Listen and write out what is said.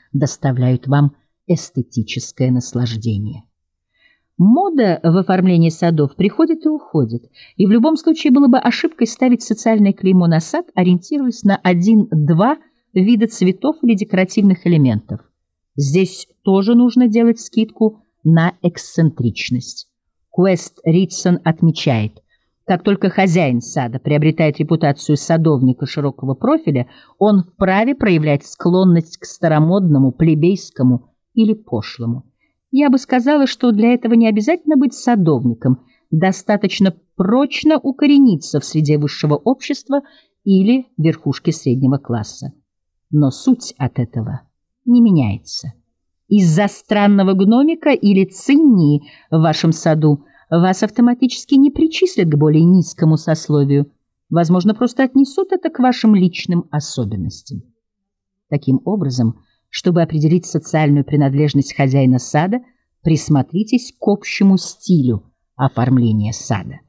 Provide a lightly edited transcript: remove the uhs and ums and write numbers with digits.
доставляют вам эстетическое наслаждение. Мода в оформлении садов приходит и уходит, и в любом случае было бы ошибкой ставить социальное клеймо на сад, ориентируясь на один-два вида цветов или декоративных элементов. Здесь тоже нужно делать скидку на эксцентричность. Квест Ритсон отмечает, как только хозяин сада приобретает репутацию садовника широкого профиля, он вправе проявлять склонность к старомодному, плебейскому или пошлому. Я бы сказала, что для этого не обязательно быть садовником, достаточно прочно укорениться в среде высшего общества или верхушки среднего класса. Но суть от этого не меняется. Из-за странного гномика или циннии в вашем саду вас автоматически не причислят к более низкому сословию, возможно, просто отнесут это к вашим личным особенностям. Таким образом, чтобы определить социальную принадлежность хозяина сада, присмотритесь к общему стилю оформления сада.